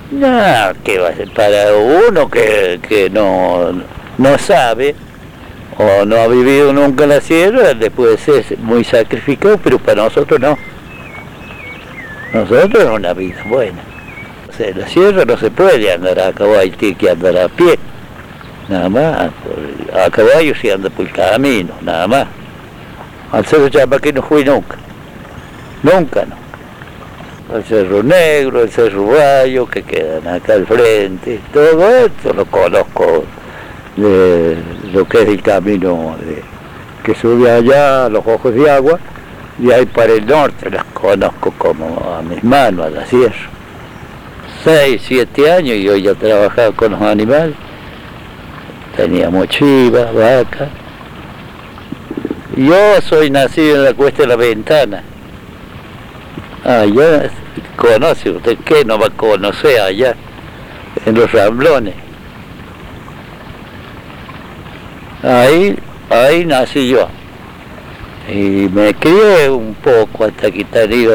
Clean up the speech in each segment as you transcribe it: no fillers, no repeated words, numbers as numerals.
No, que va a ser para uno que no sabe o no ha vivido nunca la sierra, le puede ser muy sacrificado, pero para nosotros no. Nosotros es una vida buena. O sea, en la sierra no se puede andar a caballo, tiene que andar a pie, nada más. A caballo se anda por el camino, nada más. Al Cerro Chambaqui no fui nunca, nunca, no. El Cerro Negro, el Cerro Bayo, que quedan acá al frente, todo esto lo conozco, de lo que es el camino que sube allá a los Ojos de Agua, y ahí para el norte las conozco como a mis manos, a la sierra. 6, 7 años y yo ya trabajaba con los animales, teníamos chivas, vacas. Yo soy nacido en la Cuesta de la Ventana. Allá, ¿conoce usted qué? No va a conocer allá, en los Ramblones. Ahí nací yo. Y me crié un poco hasta que tenía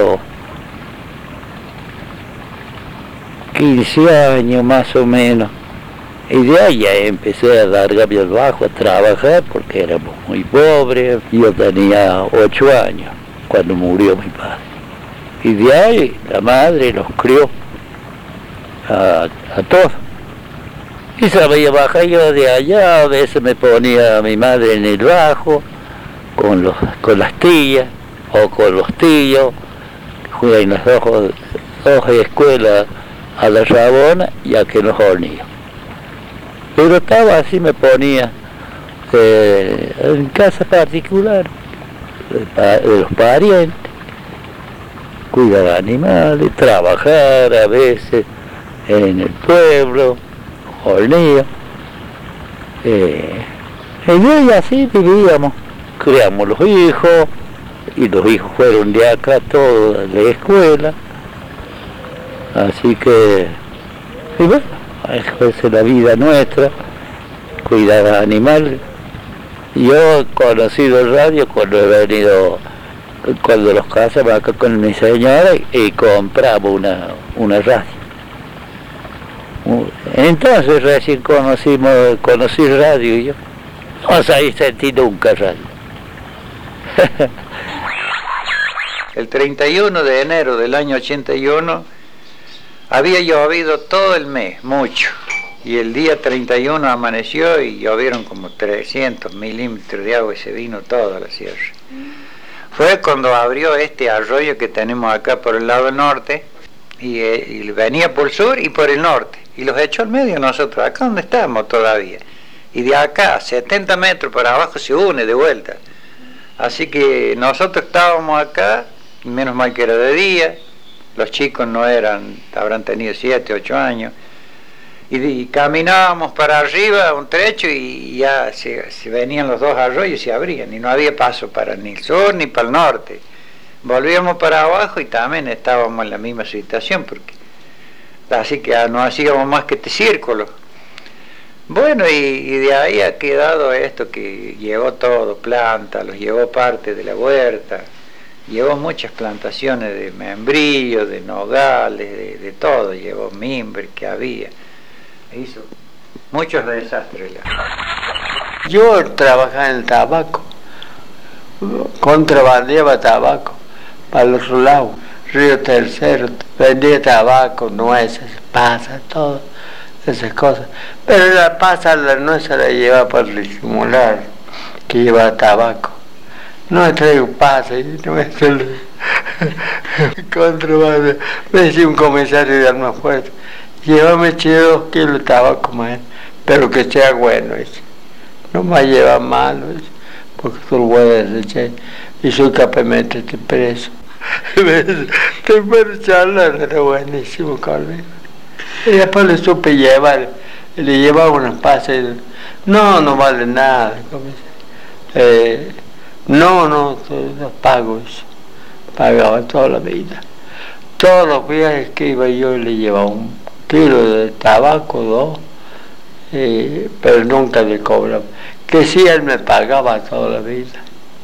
15 años más o menos. Y de ahí ya empecé a largarme al bajo, a trabajar, porque éramos muy pobres. Yo tenía 8 años cuando murió mi padre. Y de ahí la madre los crió a todos. Y sabía bajar yo de allá, a veces me ponía a mi madre en el bajo, con las tías, o con los tíos, fui en las dos escuelas a la Rabona y a que los hornillos. Pero estaba así, me ponía en casa particular de los parientes, cuidar animales, trabajar a veces en el pueblo, hornillo. Y así vivíamos, criamos los hijos, y los hijos fueron de acá todos a la escuela. Así que, y bueno, esa es la vida nuestra, cuidar a animales. Yo he conocido el radio cuando he venido, cuando los casamos acá con mi señora y compramos una radio. Entonces recién conocí radio yo. No sentí nunca radio. El 31 de enero del año 81 había llovido todo el mes, mucho. Y el día 31 amaneció y llovieron como 300 milímetros de agua y se vino toda la sierra. Fue cuando abrió este arroyo que tenemos acá por el lado norte y venía por el sur y por el norte. Y los echó al medio nosotros, acá donde estamos todavía. Y de acá, 70 metros para abajo, se une de vuelta. Así que nosotros estábamos acá, menos mal que era de día, los chicos no habrán tenido 7, 8 años, y caminábamos para arriba un trecho y ya se venían los dos arroyos y se abrían, y no había paso para ni el sur ni para el norte. Volvíamos para abajo y también estábamos en la misma situación, así que no hacíamos más que este círculo. Bueno, y de ahí ha quedado esto que llevó todo, plantas, los llevó parte de la huerta, llevó muchas plantaciones de membrillo, de nogales, de todo, llevó mimbre que había, hizo muchos desastres. Yo trabajaba en el tabaco, contrabandeaba tabaco para los lados, Río Tercero, vendía tabaco, nueces, pasas, todo. Esas cosas, pero la pasa, la nuez se la lleva para disimular que lleva tabaco. No traigo pasa y no me contrabando. Me decía un comisario de armas fuertes, llévame 2 kilos de tabaco más, pero que sea bueno, dice. No me lleva malo, dice, porque tú lo voy a desechar y soy capaz de meterte preso. Te puedo charlar, era buenísimo conmigo. Y después le supe llevar, le llevaba unas pasas y no vale nada. No pago eso. Pagaba toda la vida. Todos los viajes que iba yo le llevaba 1 kilo de tabaco, 2, pero nunca le cobraba. Que sí, él me pagaba toda la vida.